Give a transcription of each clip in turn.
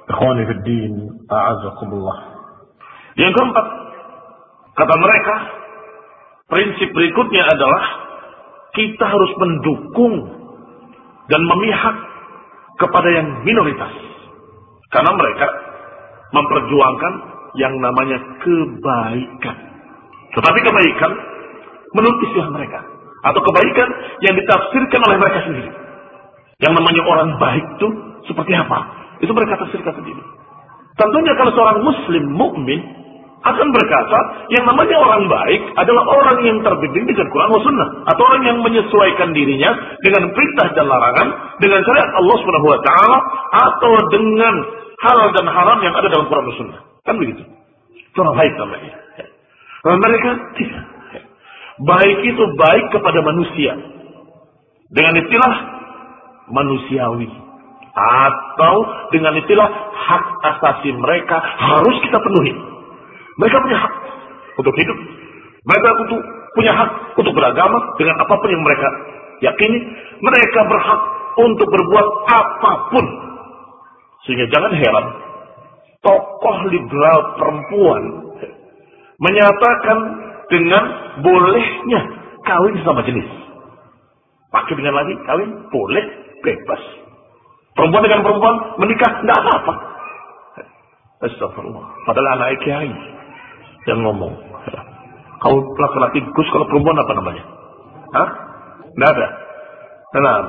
Ikhwani fid din, a'azakumullah. Yang keempat, kata mereka, prinsip berikutnya adalah kita harus mendukung dan memihak kepada yang minoritas. Karena mereka memperjuangkan yang namanya kebaikan. Tetapi kebaikan menurut istilah mereka, atau kebaikan yang ditafsirkan oleh mereka sendiri. Yang namanya orang baik itu seperti apa? Itu mereka tafsirkan sendiri. Tentunya kalau seorang muslim mukmin akan berkata, yang namanya orang baik adalah orang yang terbimbing dengan Quran dan Sunnah, atau orang yang menyesuaikan dirinya dengan perintah dan larangan, dengan syariat Allah Subhanahu wa taala, atau dengan halal dan haram yang ada dalam Quran dan Sunnah. Kan begitu. Itu orang baik namanya. Mereka tidak. Baik itu baik kepada manusia dengan istilah manusiawi, atau dengan istilah hak asasi mereka harus kita penuhi. Mereka punya hak untuk hidup. Mereka punya hak untuk beragama dengan apapun yang mereka yakini. Mereka berhak untuk berbuat apapun. Sehingga jangan heran, tokoh liberal perempuan menyatakan dengan bolehnya kawin sama jenis. Pakai dengan lagi kawin boleh, bebas. Perempuan dengan perempuan menikah tidak apa-apa. Astagfirullah. Padahal anak kiai yang ngomong. Kau laki-laki Gus, kalau perempuan apa namanya? Hah? Tidak ada. Tenang.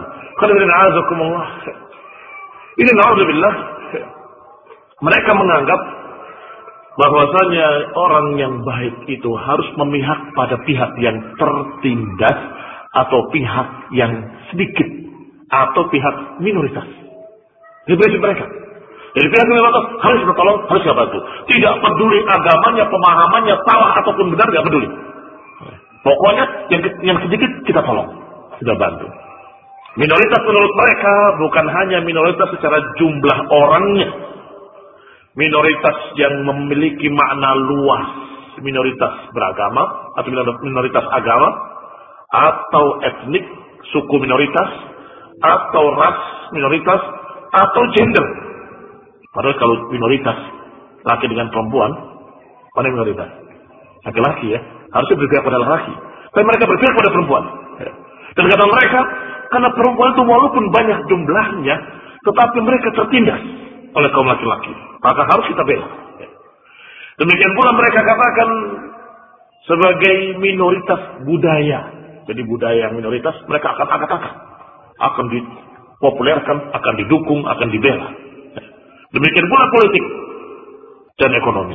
Ini na'udzubillah. Mereka menganggap bahwasanya orang yang baik itu harus memihak pada pihak yang tertindas, atau pihak yang sedikit, atau pihak minoritas. Ini prinsip mereka. Jadi pihak minoritas harus kita tolong, harus kita bantu. Tidak peduli agamanya, pemahamannya, salah ataupun benar, tidak peduli. Pokoknya yang sedikit kita tolong, kita bantu. Minoritas menurut mereka bukan hanya minoritas secara jumlah orangnya, minoritas yang memiliki makna luas, minoritas beragama atau minoritas agama, atau etnik, suku minoritas, atau ras minoritas, atau gender. Padahal kalau minoritas laki dengan perempuan, mana minoritas? Laki-laki ya, harusnya berpihak pada laki. Tapi mereka berpihak pada perempuan. Dan kata mereka, karena perempuan itu walaupun banyak jumlahnya, tetapi mereka tertindas oleh kaum laki-laki, maka harus kita bela. Demikian pula mereka katakan sebagai minoritas budaya. Jadi budaya yang minoritas mereka akan angkat-angkat, akan dipopulerkan, akan didukung, akan dibela. Demikian pula politik dan ekonomi.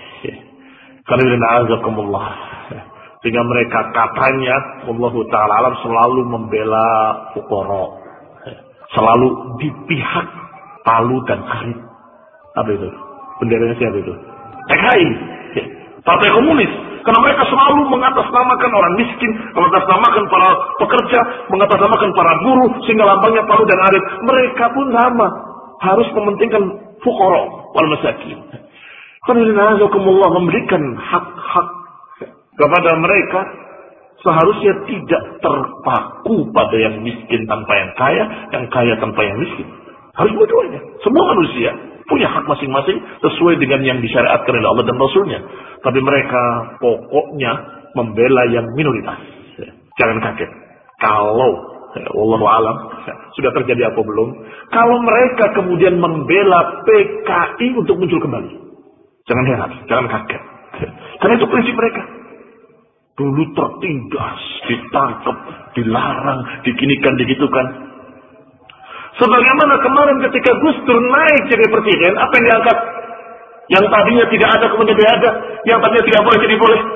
Karena sehingga mereka katanya Allah Ta'ala alam selalu membela fuqara, selalu di pihak Palu dan Arit. Apa itu? Benderanya siapa itu? PKI, Partai Komunis. Karena mereka selalu mengatasnamakan orang miskin, mengatasnamakan para pekerja, mengatasnamakan para buruh, sehingga lambangnya Palu dan Arit. Mereka pun sama, harus mementingkan fuqara wal masakin. Karena Allah memberikan hak-hak kepada mereka, seharusnya tidak terpaku pada yang miskin tanpa yang kaya tanpa yang miskin. Harus dua-duanya. Semua manusia punya hak masing-masing sesuai dengan yang disyariatkan oleh Allah dan Rasulnya. Tapi mereka pokoknya membela yang minoritas. Jangan kaget kalau wallahu alam sudah terjadi apa belum, kalau mereka kemudian membela PKI untuk muncul kembali. Jangan heran, jangan kaget. Karena itu prinsip mereka. Dulu tertindas, ditangkap, dilarang, diginikan, digitukan. Sebagaimana kemarin ketika Gus Dur naik jadi presiden, apa yang diangkat? Yang tadinya tidak ada kemudian dia ada, yang tadinya tidak boleh jadi boleh.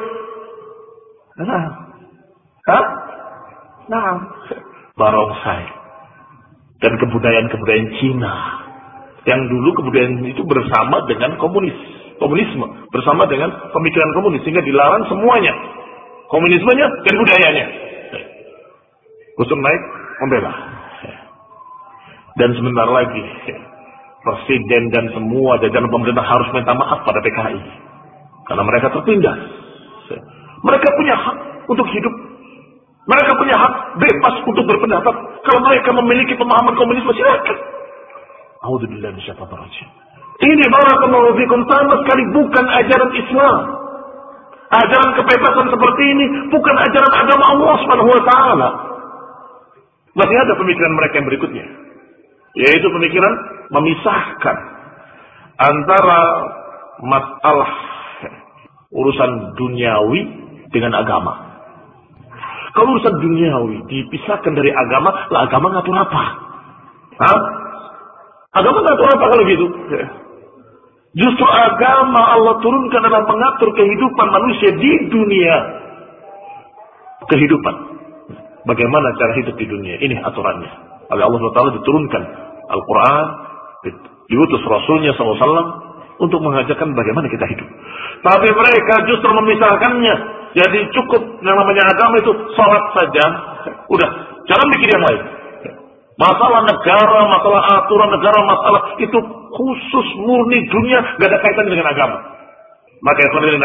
Barongsai dan kebudayaan Cina yang dulu kebudayaan itu bersama dengan komunisme, bersama dengan pemikiran komunis, sehingga dilarang semuanya, komunismenya dan budayanya. Gus Dur naik membela. Dan sebentar lagi presiden dan semua jajaran pemerintah harus minta maaf pada PKI karena mereka tertindas. Mereka punya hak untuk hidup, mereka punya hak bebas untuk berpendapat. Kalau mereka memiliki pemahaman komunisme, silakan. A'udzubillahi minasyaitonir rajim. Ini barakallahu fikum sama sekali bukan ajaran Islam. Ajaran kebebasan seperti ini bukan ajaran agama Allah Subhanahu wa taala. Masih ada pemikiran mereka yang berikutnya, yaitu pemikiran memisahkan antara masalah urusan duniawi dengan agama. Kalau urusan duniawi dipisahkan dari agama, lah agama ngatur apa? Hah? Agama ngatur apa kalau gitu? Justru agama Allah turunkan dalam mengatur kehidupan manusia di dunia. Kehidupan. Bagaimana cara hidup di dunia. Ini aturannya. Oleh Allah SWT diturunkan Al-Quran. Diutus Rasulnya SAW. Untuk mengajarkan bagaimana kita hidup. Tapi mereka justru memisahkannya. Jadi cukup yang namanya agama itu salat saja. Udah. Jangan mikir yang lain. Masalah negara, masalah aturan negara, masalah itu khusus murni dunia, gak ada kaitan dengan agama. Maka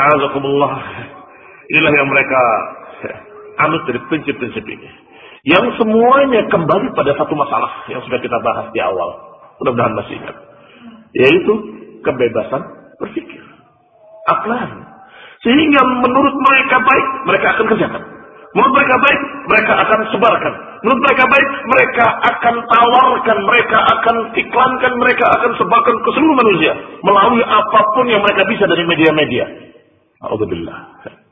inilah yang mereka anut dari prinsip-prinsip ini. Yang semuanya kembali pada satu masalah yang sudah kita bahas di awal. Mudah-mudahan masih ingat. Yaitu kebebasan berpikir. Aklan. Sehingga menurut mereka baik, mereka akan kerjakan. Menurut mereka baik, mereka akan sebarkan. Menurut mereka baik, mereka akan tawarkan, mereka akan iklankan, mereka akan sebarkan ke seluruh manusia. Melalui apapun yang mereka bisa dari media-media. Alhamdulillah.